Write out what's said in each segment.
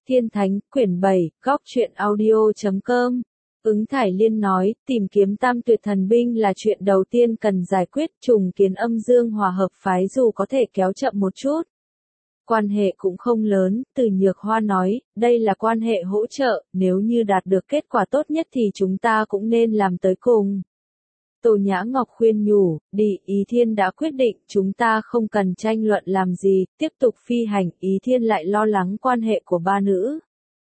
Thiên Thánh, quyển 7, góc truyện audio.com. Ứng Thải Liên nói, tìm kiếm tam tuyệt thần binh là chuyện đầu tiên cần giải quyết, trùng kiến âm dương hòa hợp phái dù có thể kéo chậm một chút. Quan hệ cũng không lớn, Từ Nhược Hoa nói, đây là quan hệ hỗ trợ, nếu như đạt được kết quả tốt nhất thì chúng ta cũng nên làm tới cùng. Tô Nhã Ngọc khuyên nhủ, đi, Ý Thiên đã quyết định, chúng ta không cần tranh luận làm gì, tiếp tục phi hành, Ý Thiên lại lo lắng quan hệ của ba nữ.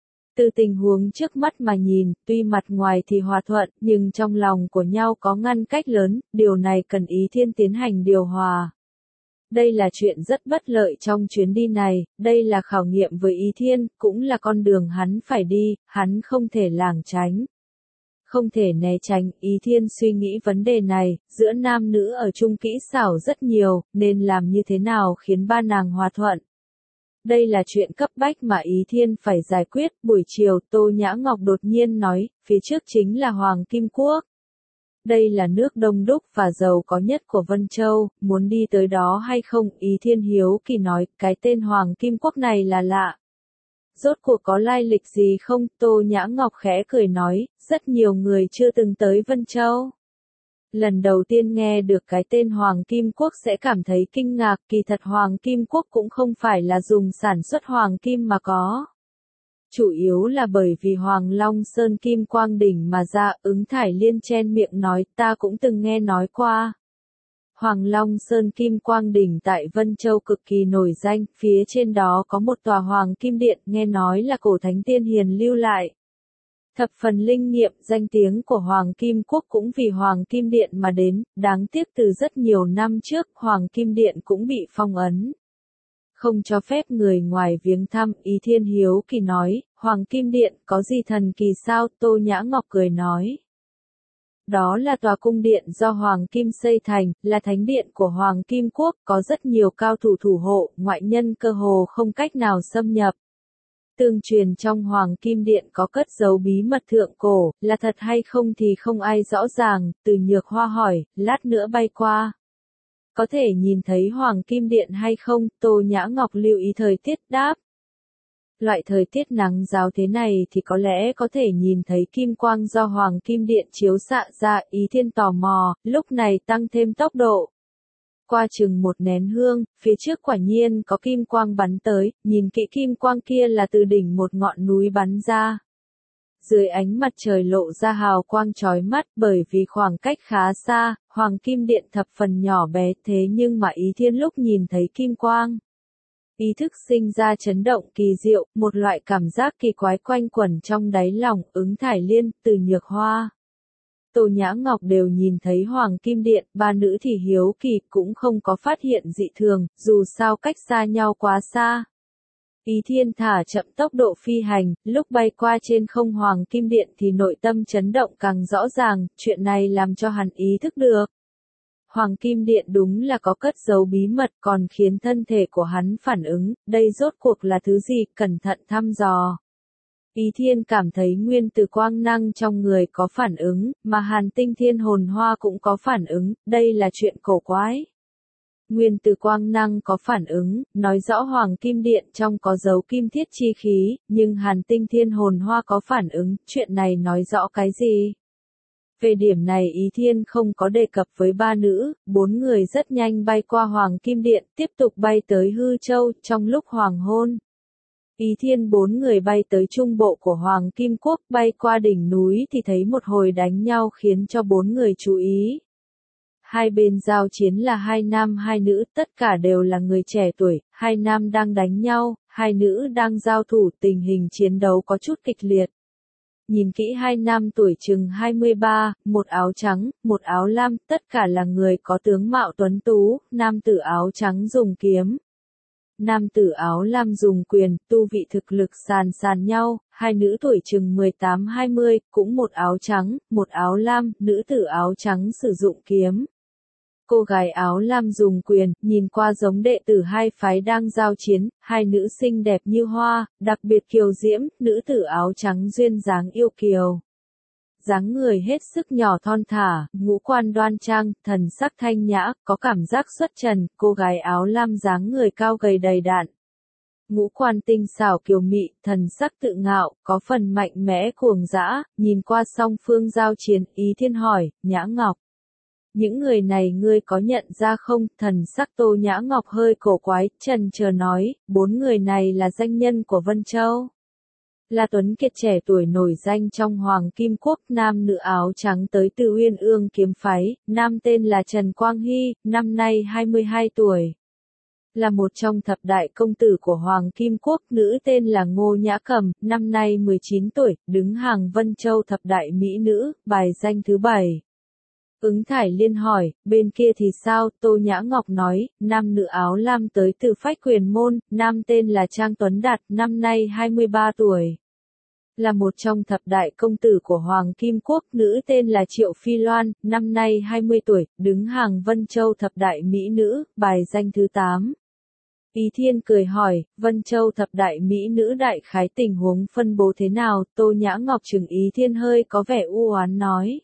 Từ tình huống trước mắt mà nhìn, tuy mặt ngoài thì hòa thuận, nhưng trong lòng của nhau có ngăn cách lớn, điều này cần Ý Thiên tiến hành điều hòa. Đây là chuyện rất bất lợi trong chuyến đi này, đây là khảo nghiệm với Ý Thiên, cũng là con đường hắn phải đi, hắn không thể lảng tránh. Không thể né tránh, Ý Thiên suy nghĩ vấn đề này, giữa nam nữ ở chung kỹ xảo rất nhiều, nên làm như thế nào khiến ba nàng hòa thuận. Đây là chuyện cấp bách mà Ý Thiên phải giải quyết. Buổi chiều, Tô Nhã Ngọc đột nhiên nói, phía trước chính là Hoàng Kim Quốc. Đây là nước đông đúc và giàu có nhất của Vân Châu, muốn đi tới đó hay không? Ý Thiên hiếu kỳ nói, cái tên Hoàng Kim Quốc này là lạ. Rốt cuộc có lai lịch gì không? Tô Nhã Ngọc khẽ cười nói, rất nhiều người chưa từng tới Vân Châu. Lần đầu tiên nghe được cái tên Hoàng Kim Quốc sẽ cảm thấy kinh ngạc, kỳ thật Hoàng Kim Quốc cũng không phải là dùng sản xuất Hoàng Kim mà có. Chủ yếu là bởi vì Hoàng Long Sơn Kim Quang Đỉnh mà ra. Ứng Thải Liên chen miệng nói, ta cũng từng nghe nói qua. Hoàng Long Sơn Kim Quang Đỉnh tại Vân Châu cực kỳ nổi danh, phía trên đó có một tòa Hoàng Kim Điện, nghe nói là cổ thánh tiên hiền lưu lại. Thập phần linh nghiệm, danh tiếng của Hoàng Kim Quốc cũng vì Hoàng Kim Điện mà đến, đáng tiếc từ rất nhiều năm trước, Hoàng Kim Điện cũng bị phong ấn. Không cho phép người ngoài viếng thăm. Ý Thiên hiếu kỳ nói, Hoàng Kim Điện có gì thần kỳ sao? Tô Nhã Ngọc cười nói. Đó là tòa cung điện do Hoàng Kim xây thành, là thánh điện của Hoàng Kim Quốc, có rất nhiều cao thủ thủ hộ, ngoại nhân cơ hồ không cách nào xâm nhập. Tương truyền trong Hoàng Kim Điện có cất giấu bí mật thượng cổ, là thật hay không thì không ai rõ ràng. Từ Nhược Hoa hỏi, lát nữa bay qua. Có thể nhìn thấy Hoàng Kim Điện hay không? Tô Nhã Ngọc lưu ý thời tiết đáp. Loại thời tiết nắng ráo thế này thì có lẽ có thể nhìn thấy kim quang do Hoàng Kim Điện chiếu xạ ra. Ý Thiên tò mò, lúc này tăng thêm tốc độ. Qua chừng một nén hương, phía trước quả nhiên có kim quang bắn tới, nhìn kỹ kim quang kia là từ đỉnh một ngọn núi bắn ra. Dưới ánh mặt trời lộ ra hào quang chói mắt, bởi vì khoảng cách khá xa, Hoàng Kim Điện thập phần nhỏ bé, thế nhưng mà Ý Thiên lúc nhìn thấy kim quang, ý thức sinh ra chấn động kỳ diệu, một loại cảm giác kỳ quái quanh quẩn trong đáy lòng. Ứng Thải Liên, Từ Nhược Hoa, Tô Nhã Ngọc đều nhìn thấy Hoàng Kim Điện, ba nữ thì hiếu kỳ, cũng không có phát hiện dị thường, dù sao cách xa nhau quá xa. Ý Thiên thả chậm tốc độ phi hành, lúc bay qua trên không Hoàng Kim Điện thì nội tâm chấn động càng rõ ràng, chuyện này làm cho hắn ý thức được. Hoàng Kim Điện đúng là có cất giấu bí mật, còn khiến thân thể của hắn phản ứng, đây rốt cuộc là thứ gì, cẩn thận thăm dò. Ý Thiên cảm thấy nguyên tử quang năng trong người có phản ứng, mà Hàn Tinh Thiên Hồn Hoa cũng có phản ứng, đây là chuyện cổ quái. Nguyên tử quang năng có phản ứng, nói rõ Hoàng Kim Điện trong có dấu kim thiết chi khí, nhưng Hàn Tinh Thiên Hồn Hoa có phản ứng, chuyện này nói rõ cái gì? Về điểm này Ý Thiên không có đề cập với ba nữ, bốn người rất nhanh bay qua Hoàng Kim Điện, tiếp tục bay tới Hư Châu, trong lúc hoàng hôn. Ý Thiên bốn người bay tới trung bộ của Hoàng Kim Quốc, bay qua đỉnh núi thì thấy một hồi đánh nhau khiến cho bốn người chú ý. Hai bên giao chiến là hai nam hai nữ, tất cả đều là người trẻ tuổi, hai nam đang đánh nhau, hai nữ đang giao thủ, tình hình chiến đấu có chút kịch liệt. Nhìn kỹ hai nam tuổi chừng 23, một áo trắng, một áo lam, tất cả là người có tướng mạo tuấn tú, nam tử áo trắng dùng kiếm. Nam tử áo lam dùng quyền, tu vị thực lực sàn nhau, hai nữ tuổi chừng 18-20, cũng một áo trắng, một áo lam, nữ tử áo trắng sử dụng kiếm. Cô gái áo lam dùng quyền, nhìn qua giống đệ tử hai phái đang giao chiến, hai nữ xinh đẹp như hoa, đặc biệt kiều diễm, nữ tử áo trắng duyên dáng yêu kiều. Dáng người hết sức nhỏ thon thả, ngũ quan đoan trang, thần sắc thanh nhã, có cảm giác xuất trần, cô gái áo lam dáng người cao gầy đầy đặn. Ngũ quan tinh xảo kiều mị, thần sắc tự ngạo, có phần mạnh mẽ cuồng dã, nhìn qua song phương giao chiến, Ý Thiên hỏi, Nhã Ngọc. Những người này ngươi có nhận ra không? Thần sắc Tô Nhã Ngọc hơi cổ quái, chần chờ nói, 4 người này là danh nhân của Vân Châu. Là tuấn kiệt trẻ tuổi nổi danh trong Hoàng Kim Quốc, nam nữ áo trắng tới từ Uyên Ương kiếm phái, nam tên là Trần Quang Hy, năm nay 22 tuổi. Là một trong thập đại công tử của Hoàng Kim Quốc, nữ tên là Ngô Nhã Cầm, năm nay 19 tuổi, đứng hàng Vân Châu thập đại mỹ nữ, bài danh thứ 7. Ứng Thải Liên hỏi, bên kia thì sao? Tô Nhã Ngọc nói, nam nữ áo lam tới từ Phách Quyền Môn, nam tên là Trang Tuấn Đạt, năm nay 23 tuổi. Là một trong thập đại công tử của Hoàng Kim Quốc, nữ tên là Triệu Phi Loan, năm nay 20 tuổi, đứng hàng Vân Châu thập đại mỹ nữ, bài danh thứ 8. Ý Thiên cười hỏi, Vân Châu thập đại mỹ nữ đại khái tình huống phân bố thế nào? Tô Nhã Ngọc trừng Ý Thiên hơi có vẻ u oán nói.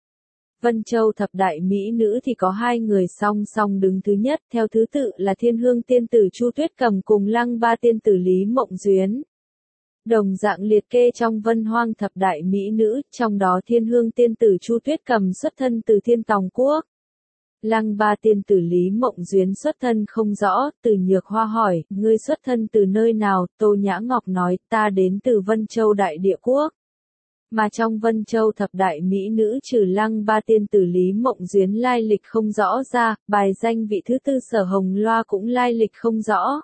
Vân Châu thập đại mỹ nữ thì có 2 người song song đứng thứ nhất, theo thứ tự là Thiên Hương tiên tử Chu Tuyết Cầm cùng Lăng Ba tiên tử Lý Mộng Duyến. Đồng dạng liệt kê trong Vân Hoang thập đại mỹ nữ, trong đó Thiên Hương tiên tử Chu Tuyết Cầm xuất thân từ Thiên Tòng Quốc. Lăng Ba tiên tử Lý Mộng Duyến xuất thân không rõ, Từ Nhược Hoa hỏi, ngươi xuất thân từ nơi nào? Tô Nhã Ngọc nói, ta đến từ Vân Châu Đại Địa Quốc. Mà trong Vân Châu thập đại mỹ nữ trừ Lăng Ba tiên tử Lý Mộng Duyến lai lịch không rõ ra, bài danh vị thứ tư Sở Hồng Loa cũng lai lịch không rõ.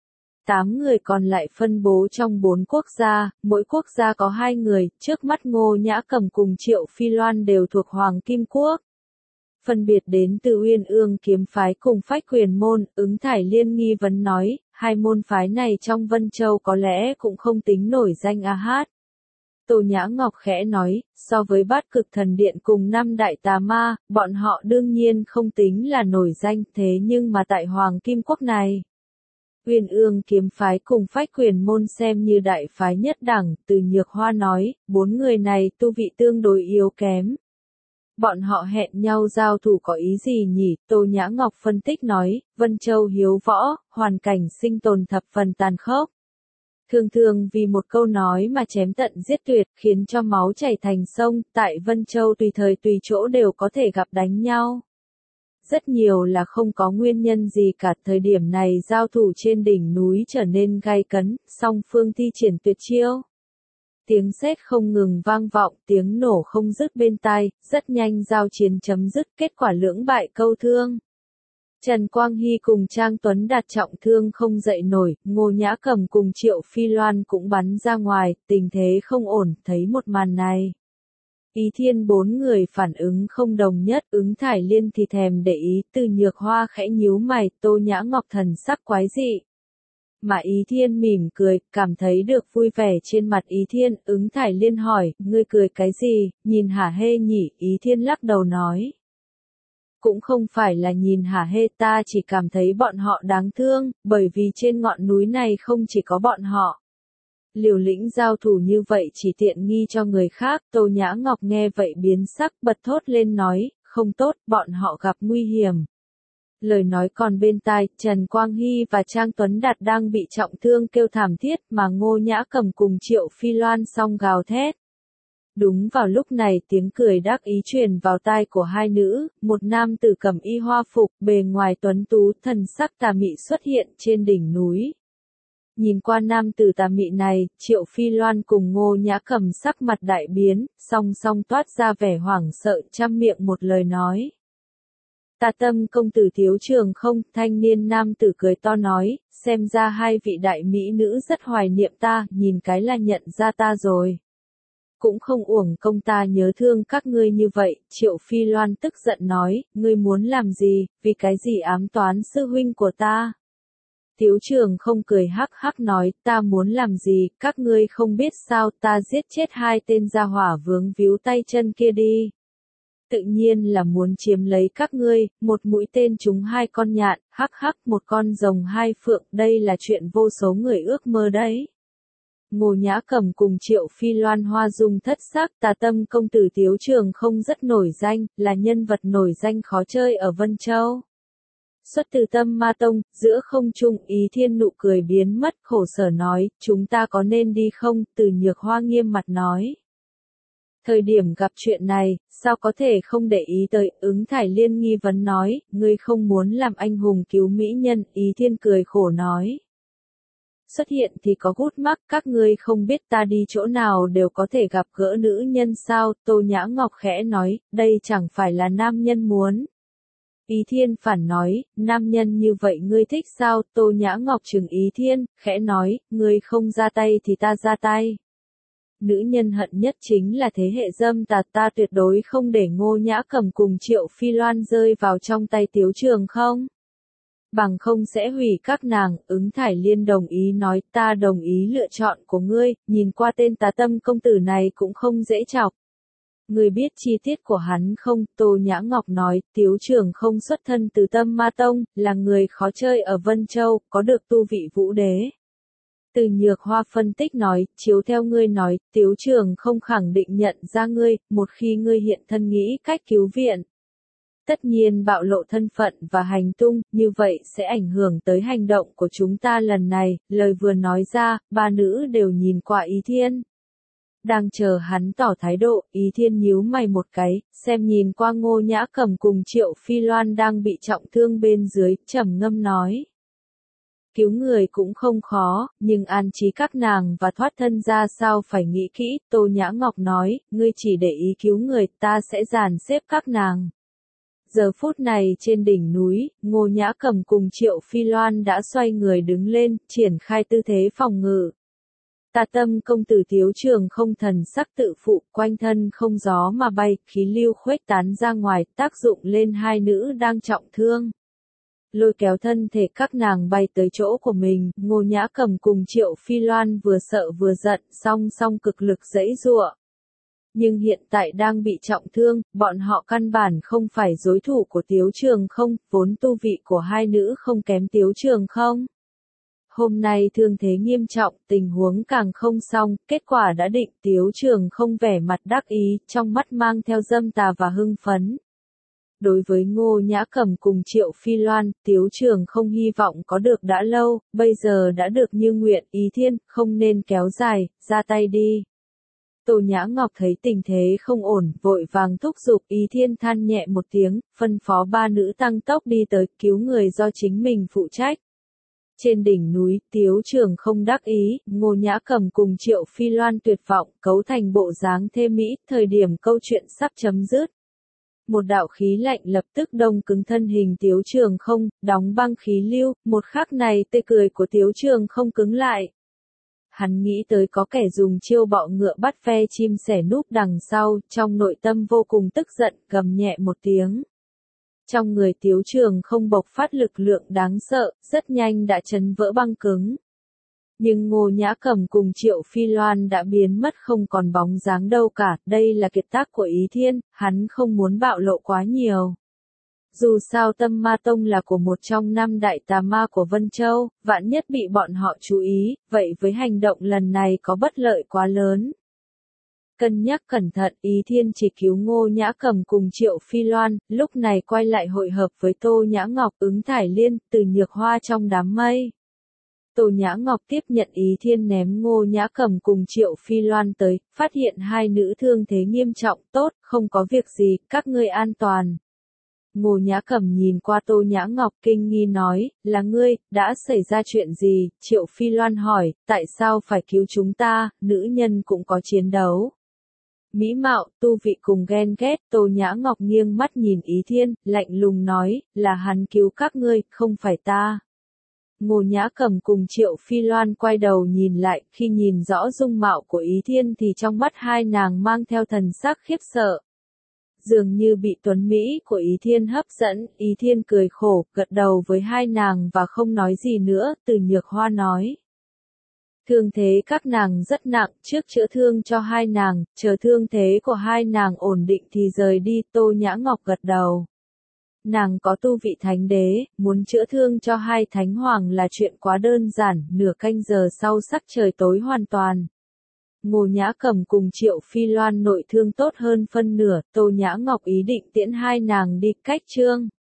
8 người còn lại phân bố trong 4 quốc gia, mỗi quốc gia có 2 người, trước mắt Ngô Nhã Cầm cùng Triệu Phi Loan đều thuộc Hoàng Kim Quốc. Phân biệt đến từ Uyên Ương kiếm phái cùng Phách Quyền Môn, Ứng Thải Liên nghi vấn nói, 2 môn phái này trong Vân Châu có lẽ cũng không tính nổi danh a hát. Tô Nhã Ngọc khẽ nói, so với Bát Cực Thần Điện cùng 5 đại tà ma, bọn họ đương nhiên không tính là nổi danh, thế nhưng mà tại Hoàng Kim Quốc này, Uyên Ương kiếm phái cùng Phách Quyền Môn xem như đại phái nhất đẳng, Từ Nhược Hoa nói, 4 người này tu vị tương đối yếu kém. Bọn họ hẹn nhau giao thủ có ý gì nhỉ? Tô Nhã Ngọc phân tích nói, Vân Châu hiếu võ, hoàn cảnh sinh tồn thập phần tàn khốc. Thường thường vì một câu nói mà chém tận giết tuyệt, khiến cho máu chảy thành sông, tại Vân Châu tùy thời tùy chỗ đều có thể gặp đánh nhau. Rất nhiều là không có nguyên nhân gì cả, thời điểm này giao thủ trên đỉnh núi trở nên gay cấn, song phương thi triển tuyệt chiêu. Tiếng sét không ngừng vang vọng, tiếng nổ không dứt bên tai, rất nhanh giao chiến chấm dứt, kết quả lưỡng bại câu thương. Trần Quang Hy cùng Trang Tuấn Đạt trọng thương không dậy nổi, Ngô Nhã Cầm cùng Triệu Phi Loan cũng bắn ra ngoài, tình thế không ổn, thấy một màn này. Ý Thiên 4 người phản ứng không đồng nhất, Ứng Thải Liên thì thèm để ý, Từ Nhược Hoa khẽ nhíu mày, Tô Nhã Ngọc thần sắc quái dị. Mà Ý Thiên mỉm cười, cảm thấy được vui vẻ trên mặt Ý Thiên, Ứng Thải Liên hỏi, ngươi cười cái gì, nhìn hả hê nhỉ? Ý Thiên lắc đầu nói. Cũng không phải là nhìn hả hê, ta chỉ cảm thấy bọn họ đáng thương, bởi vì trên ngọn núi này không chỉ có bọn họ. Liều lĩnh giao thủ như vậy chỉ tiện nghi cho người khác, Tô Nhã Ngọc nghe vậy biến sắc, bật thốt lên nói, không tốt, bọn họ gặp nguy hiểm. Lời nói còn bên tai, Trần Quang Hy và Trang Tuấn Đạt đang bị trọng thương kêu thảm thiết, mà Ngô Nhã Cầm cùng Triệu Phi Loan song gào thét. Đúng vào lúc này tiếng cười đắc ý truyền vào tai của hai nữ, một nam tử cầm y hoa phục, bề ngoài tuấn tú, thần sắc tà mị xuất hiện trên đỉnh núi. Nhìn qua nam tử tà mị này, Triệu Phi Loan cùng Ngô Nhã Cầm sắc mặt đại biến, song song toát ra vẻ hoảng sợ, trăm miệng một lời nói. Tà Tâm công tử thiếu trường không? Thanh niên nam tử cười to nói, xem ra hai vị đại mỹ nữ rất hoài niệm ta, nhìn cái là nhận ra ta rồi. Cũng không uổng công ta nhớ thương các ngươi như vậy, Triệu Phi Loan tức giận nói, ngươi muốn làm gì, vì cái gì ám toán sư huynh của ta? Tiếu Trường không cười hắc hắc nói, ta muốn làm gì, các ngươi không biết sao, ta giết chết hai tên gia hỏa vướng víu tay chân kia đi. Tự nhiên là muốn chiếm lấy các ngươi, một mũi tên trúng hai con nhạn, hắc hắc một con rồng hai phượng, đây là chuyện vô số người ước mơ đấy. Ngô Nhã Cầm cùng Triệu Phi Loan hoa dung thất sắc, Tà Tâm công tử Tiếu Trường không rất nổi danh, là nhân vật nổi danh khó chơi ở Vân Châu. Xuất từ Tâm Ma Tông, giữa không trung Ý Thiên nụ cười biến mất, khổ sở nói, chúng ta có nên đi không? Từ Nhược Hoa nghiêm mặt nói. Thời điểm gặp chuyện này, sao có thể không để ý tới? Ứng Thải Liên nghi vấn nói, ngươi không muốn làm anh hùng cứu mỹ nhân? Ý Thiên cười khổ nói. Xuất hiện thì có gút mắc, các ngươi không biết ta đi chỗ nào đều có thể gặp gỡ nữ nhân sao? Tô Nhã Ngọc khẽ nói, đây chẳng phải là nam nhân muốn. Ý Thiên phản nói, nam nhân như vậy ngươi thích sao? Tô Nhã Ngọc trừng Ý Thiên, khẽ nói, ngươi không ra tay thì ta ra tay. Nữ nhân hận nhất chính là thế hệ dâm tà, ta tuyệt đối không để Ngô Nhã Cầm cùng Triệu Phi Loan rơi vào trong tay Tiếu Trường không. Bằng không sẽ hủy các nàng. Ứng Thải Liên đồng ý nói, ta đồng ý lựa chọn của ngươi, nhìn qua tên Tà Tâm công tử này cũng không dễ chọc. Ngươi biết chi tiết của hắn không? Tô Nhã Ngọc nói, Tiếu Trường không xuất thân từ Tâm Ma Tông, là người khó chơi ở Vân Châu, có được tu vị vũ đế. Từ Nhược Hoa phân tích nói, chiếu theo ngươi nói, Tiếu Trường không khẳng định nhận ra ngươi, một khi ngươi hiện thân nghĩ cách cứu viện. Tất nhiên bạo lộ thân phận và hành tung, như vậy sẽ ảnh hưởng tới hành động của chúng ta lần này. Lời vừa nói ra, ba nữ đều nhìn qua Ý Thiên. Đang chờ hắn tỏ thái độ, Ý Thiên nhíu mày một cái, xem nhìn qua Ngô Nhã Cầm cùng Triệu Phi Loan đang bị trọng thương bên dưới, trầm ngâm nói. Cứu người cũng không khó, nhưng an trí các nàng và thoát thân ra sao phải nghĩ kỹ. Tô Nhã Ngọc nói, ngươi chỉ để ý cứu người, ta sẽ dàn xếp các nàng. Giờ phút này trên đỉnh núi, Ngô Nhã Cầm cùng Triệu Phi Loan đã xoay người đứng lên, triển khai tư thế phòng ngự. Tà Tâm công tử Tiếu Trường không thần sắc tự phụ, quanh thân không gió mà bay, khí lưu khuếch tán ra ngoài, tác dụng lên hai nữ đang trọng thương. Lôi kéo thân thể các nàng bay tới chỗ của mình, Ngô Nhã Cầm cùng Triệu Phi Loan vừa sợ vừa giận, song song cực lực giãy giụa. Nhưng hiện tại đang bị trọng thương, bọn họ căn bản không phải đối thủ của Tiếu Trường không, vốn tu vị của hai nữ không kém Tiếu Trường không. Hôm nay thương thế nghiêm trọng, tình huống càng không xong, kết quả đã định. Tiếu Trường không vẻ mặt đắc ý, trong mắt mang theo dâm tà và hưng phấn. Đối với Ngô Nhã Cầm cùng Triệu Phi Loan, Tiếu Trường không hy vọng có được đã lâu, bây giờ đã được như nguyện. Ý Thiên, không nên kéo dài, ra tay đi. Tô Nhã Ngọc thấy tình thế không ổn, vội vàng thúc giục. Ý Thiên than nhẹ một tiếng, phân phó ba nữ tăng tốc đi tới, cứu người do chính mình phụ trách. Trên đỉnh núi, Tiếu Trường không đắc ý, Ngô Nhã Cầm cùng Triệu Phi Loan tuyệt vọng, cấu thành bộ dáng thê mỹ, thời điểm câu chuyện sắp chấm dứt. Một đạo khí lạnh lập tức đông cứng thân hình Tiếu Trường không, đóng băng khí lưu, một khắc này tê cười của Tiếu Trường không cứng lại. Hắn nghĩ tới có kẻ dùng chiêu bọ ngựa bắt ve chim sẻ núp đằng sau, trong nội tâm vô cùng tức giận, gầm nhẹ một tiếng. Trong người Tiếu Trường không bộc phát lực lượng đáng sợ, rất nhanh đã chấn vỡ băng cứng. Nhưng Ngô Nhã Cầm cùng Triệu Phi Loan đã biến mất không còn bóng dáng đâu cả, đây là kiệt tác của Ý Thiên, hắn không muốn bạo lộ quá nhiều. Dù sao Tâm Ma Tông là của một trong năm đại tà ma của Vân Châu, vạn nhất bị bọn họ chú ý, vậy với hành động lần này có bất lợi quá lớn. Cân nhắc cẩn thận, Ý Thiên chỉ cứu Ngô Nhã Cầm cùng Triệu Phi Loan, lúc này quay lại hội hợp với Tô Nhã Ngọc, Ứng Thải Liên, Từ Nhược Hoa trong đám mây. Tô Nhã Ngọc tiếp nhận Ý Thiên ném Ngô Nhã Cầm cùng Triệu Phi Loan tới, phát hiện hai nữ thương thế nghiêm trọng, tốt, không có việc gì, các ngươi an toàn. Ngô Nhã Cầm nhìn qua Tô Nhã Ngọc kinh nghi nói, là ngươi, đã xảy ra chuyện gì? Triệu Phi Loan hỏi, tại sao phải cứu chúng ta, nữ nhân cũng có chiến đấu. Mỹ mạo, tu vị cùng ghen ghét, Tô Nhã Ngọc nghiêng mắt nhìn Ý Thiên, lạnh lùng nói, là hắn cứu các ngươi, không phải ta. Ngô Nhã Cầm cùng Triệu Phi Loan quay đầu nhìn lại, khi nhìn rõ dung mạo của Ý Thiên thì trong mắt hai nàng mang theo thần sắc khiếp sợ. Dường như bị tuấn Mỹ của Ý Thiên hấp dẫn, Ý Thiên cười khổ, gật đầu với hai nàng và không nói gì nữa. Từ Nhược Hoa nói. Thương thế các nàng rất nặng, trước chữa thương cho hai nàng, chờ thương thế của hai nàng ổn định thì rời đi. Tô Nhã Ngọc gật đầu. Nàng có tu vị thánh đế, muốn chữa thương cho hai thánh hoàng là chuyện quá đơn giản, nửa canh giờ sau sắc trời tối hoàn toàn. Ngô Nhã Cầm cùng Triệu Phi Loan nội thương tốt hơn phân nửa, Tô Nhã Ngọc ý định tiễn hai nàng đi cách trương.